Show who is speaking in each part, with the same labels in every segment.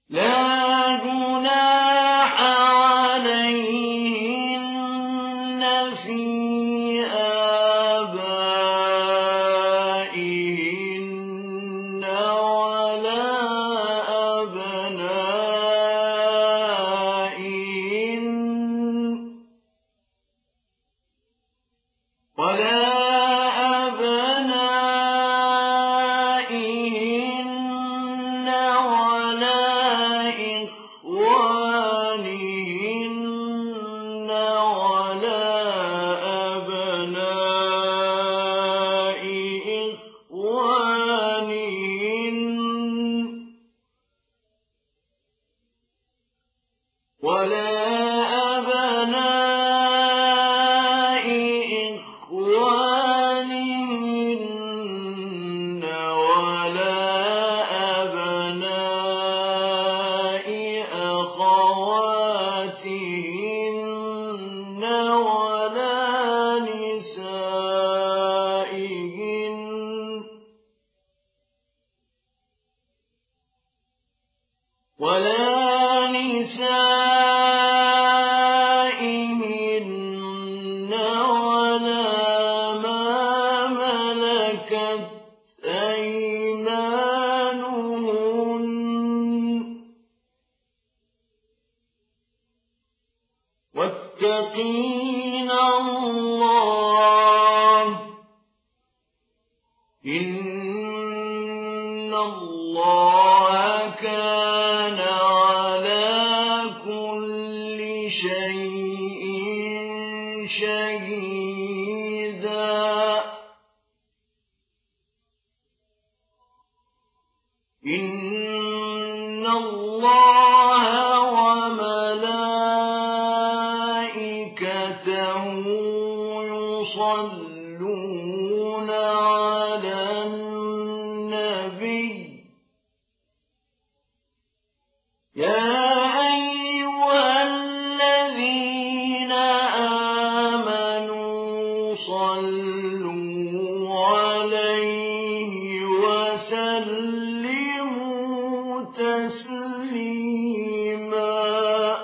Speaker 1: لا جناح عليهن في آبائهن ولا أبنائهن ولا إخوانهن ولا أبناء إخوانهن ولا أبناء إخوانهن ولا أبناء أخواتهن ولا نسائهن ولا ما ملكت أيمانهن واتقين الله إن الله كان على كل شيء شهيدا إن الله وملائكته يصلون على النبي يا أيها الذين آمنوا صلوا عليه وسلموا تسليما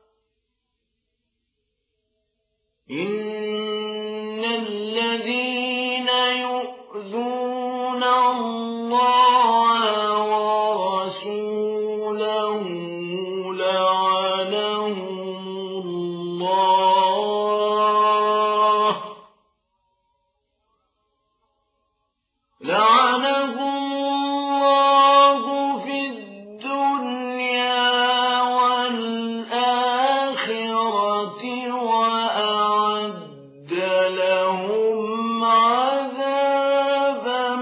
Speaker 1: إن الذين يؤذون الله ورسوله لعنهم الله في الدنيا والآخرة وأعد لهم عذابا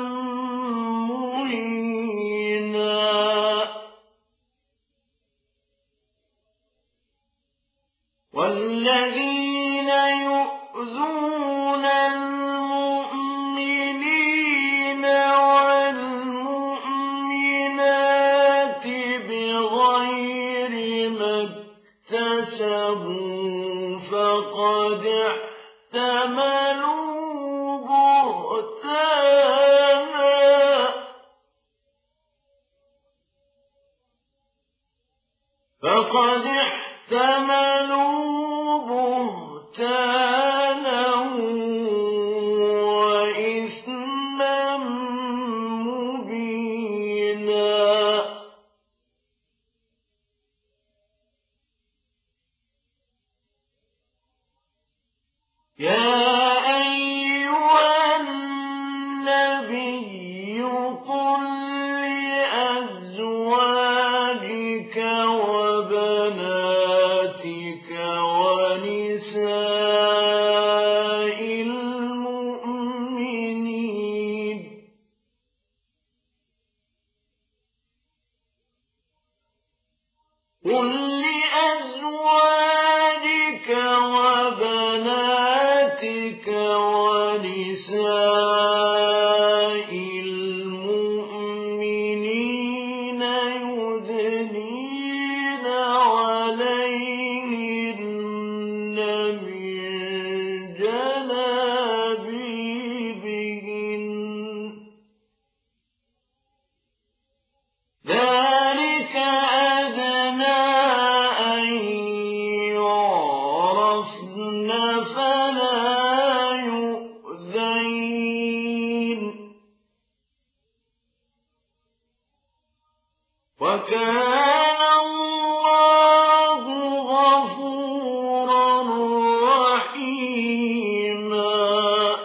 Speaker 1: مهينا والذين يؤذون المؤمنين والمؤمنات بغير ما اكتسبوا فقد احتملوا بهتانا وإثما مبينا يا أيها النبي قل لأزواجك وبناتك ونساء المؤمنين قل لأزواجك وبناتك ونساء المؤمنين يدنين عليهن من جلابيبهن ذلك أدنى وكان الله غفورا رحيما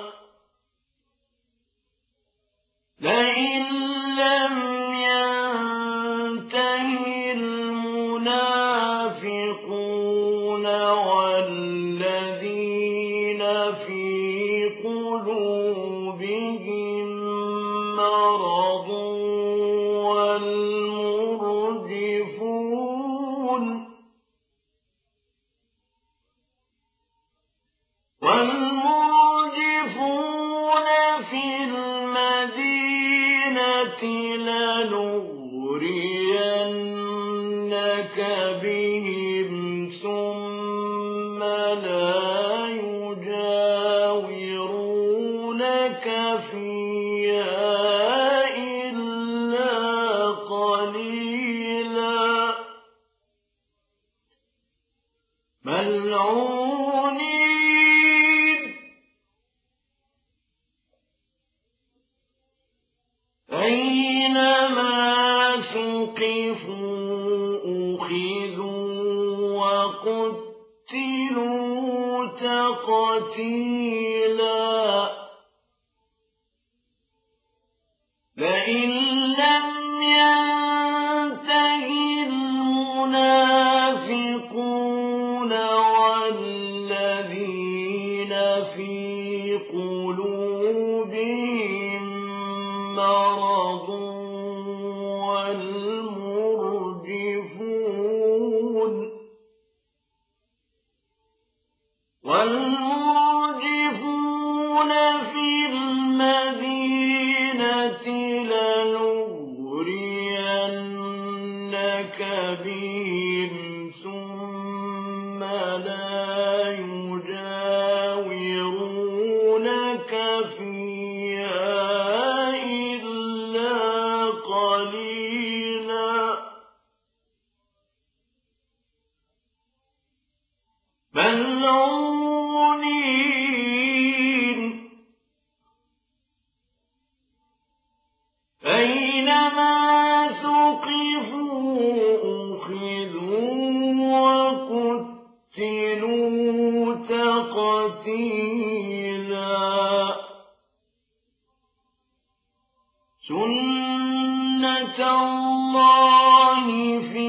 Speaker 1: لئن لم ينته المنافقون والذين في قلوبهم مرض والمرجفون في المدينة لنغرينك بهم ثم لا يجاورونك فيها إلا قليلا ملعونين أينما ثقفوا أخذوا وقتلوا تقتيلا لئن لم ينته المنافقون والذين في قلوبهم مرض والمرجفون في المدينة لنغرينك بهم ثم لا يجاورونك فيها إلا قليلا ملعونين أينما ثقفوا أخذوا وقتلوا تقتيلا سنة الله في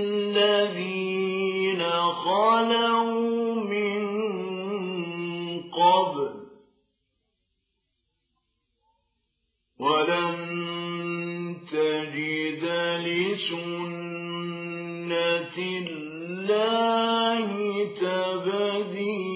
Speaker 1: الذين خلوا من قبل ولن تجد لسنة الله تبديلا